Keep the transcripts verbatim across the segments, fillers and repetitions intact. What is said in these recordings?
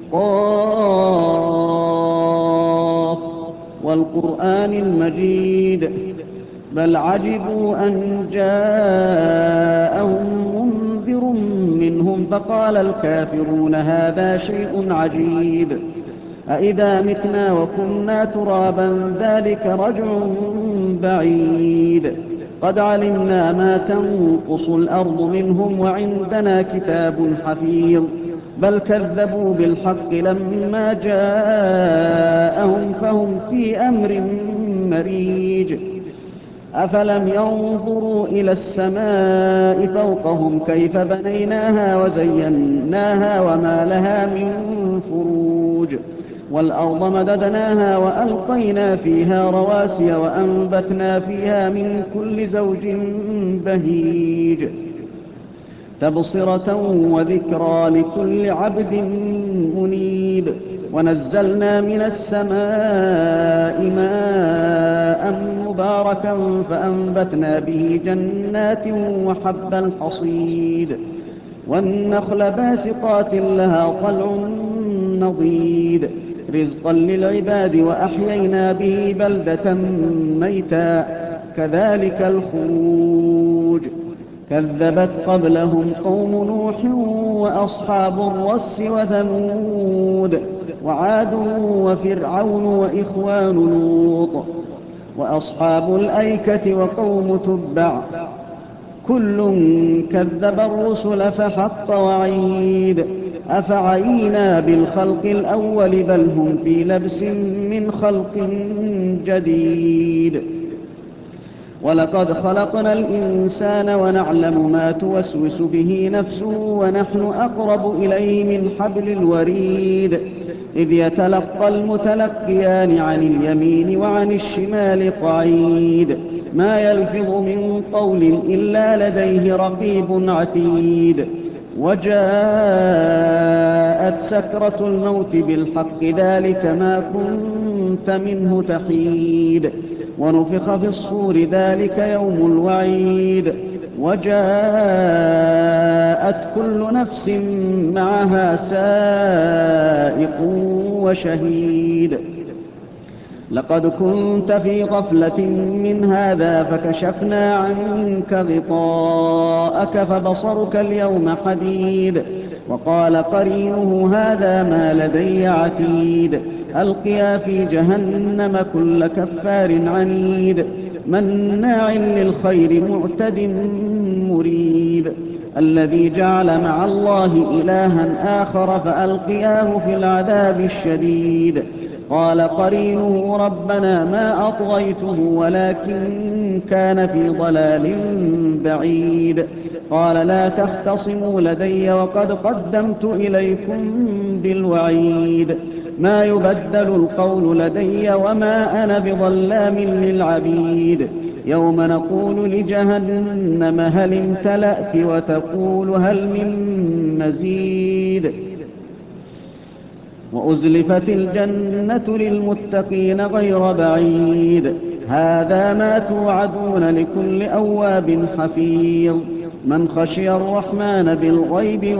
قاف والقرآن المجيد بل عجبوا أن جاءهم منذر منهم فقال الكافرون هذا شيء عجيب أإذا متنا وكنا ترابا ذلك رجع بعيد قد علمنا ما تنقص الأرض منهم وعندنا كتاب حفيظ بل كذبوا بالحق لما جاءهم فهم في أمر مريج أفلم ينظروا إلى السماء فوقهم كيف بنيناها وزيناها وما لها من فروج والأرض مددناها وألقينا فيها رواسي وأنبتنا فيها من كل زوج بهيج تبصرة وذكرى لكل عبد منيب ونزلنا من السماء ماء مباركا فأنبتنا به جنات وحب الحصيد والنخل باسقات لها طلع نضيد رزقا للعباد وأحيينا به بلدة ميتا كذلك الخروج كذبت قبلهم قوم نوح وأصحاب الرس وثمود وعاد وفرعون وإخوان لوط وأصحاب الأيكة وقوم تبع كل كذب الرسل فحق وعيد أفعينا بالخلق الأول بل هم في لبس من خلق جديد ولقد خلقنا الإنسان ونعلم ما توسوس به نفسه ونحن أقرب إليه من حبل الوريد إذ يتلقى المتلقيان عن اليمين وعن الشمال قعيد ما يلفظ من قول إلا لديه رقيب عتيد وجاءت سكرة الموت بالحق ذلك ما كنت منه تحيد ونفخ في الصور ذلك يوم الوعيد وجاءت كل نفس معها سائق وشهيد لقد كنت في غفلة من هذا فكشفنا عنك غطاءك فبصرك اليوم حديد وقال قرينه هذا ما لدي عتيد ألقيا في جهنم كل كفار عنيد مناع للخير معتد مريب الذي جعل مع الله إلها آخر فألقياه في العذاب الشديد قال قرينه ربنا ما أطغيته ولكن كان في ضلال بعيد قال لا تختصموا لدي وقد قدمت إليكم بالوعيد ما يبدل القول لدي وما أنا بظلام للعبيد يوم نقول لجهنم هل امتلأت وتقول هل من مزيد وأزلفت الجنة للمتقين غير بعيد هذا ما توعدون لكل أواب حفيظ من خشي الرحمن بالغيب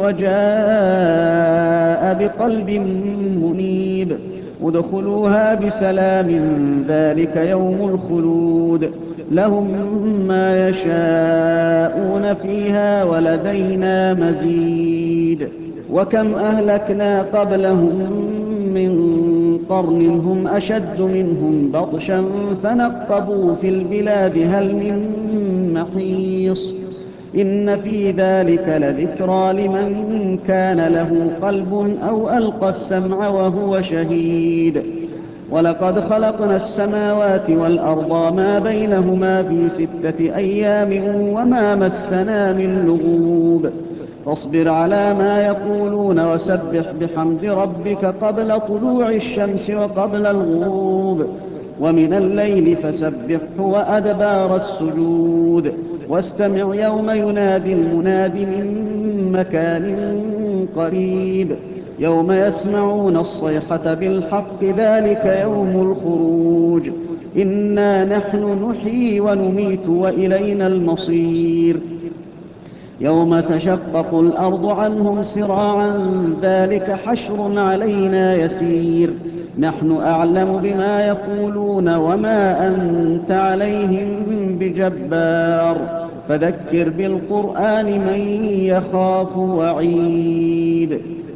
وجاء بقلب منيب ادخلوها بسلام ذلك يوم الخلود لهم ما يشاءون فيها ولدينا مزيد وكم أهلكنا قبلهم من قرن هم أشد منهم بطشا فنقبوا في البلاد هل من محيص إن في ذلك لذكرى لمن كان له قلب أو ألقى السمع وهو شهيد ولقد خلقنا السماوات والأرض ما بينهما في ستة أيام وما مسنا من لغوب فاصبر على ما يقولون وسبح بحمد ربك قبل طلوع الشمس وقبل الغروب ومن الليل فسبحه وأدبار السجود واستمع يوم ينادي المناد من مكان قريب يوم يسمعون الصيحة بالحق ذلك يوم الخروج إنا نحن نحيي ونميت وإلينا المصير يوم تشقق الأرض عنهم سراعا ذلك حشر علينا يسير نحن أعلم بما يقولون وما أنت عليهم بجبار فذكر بالقرآن من يخاف وعيد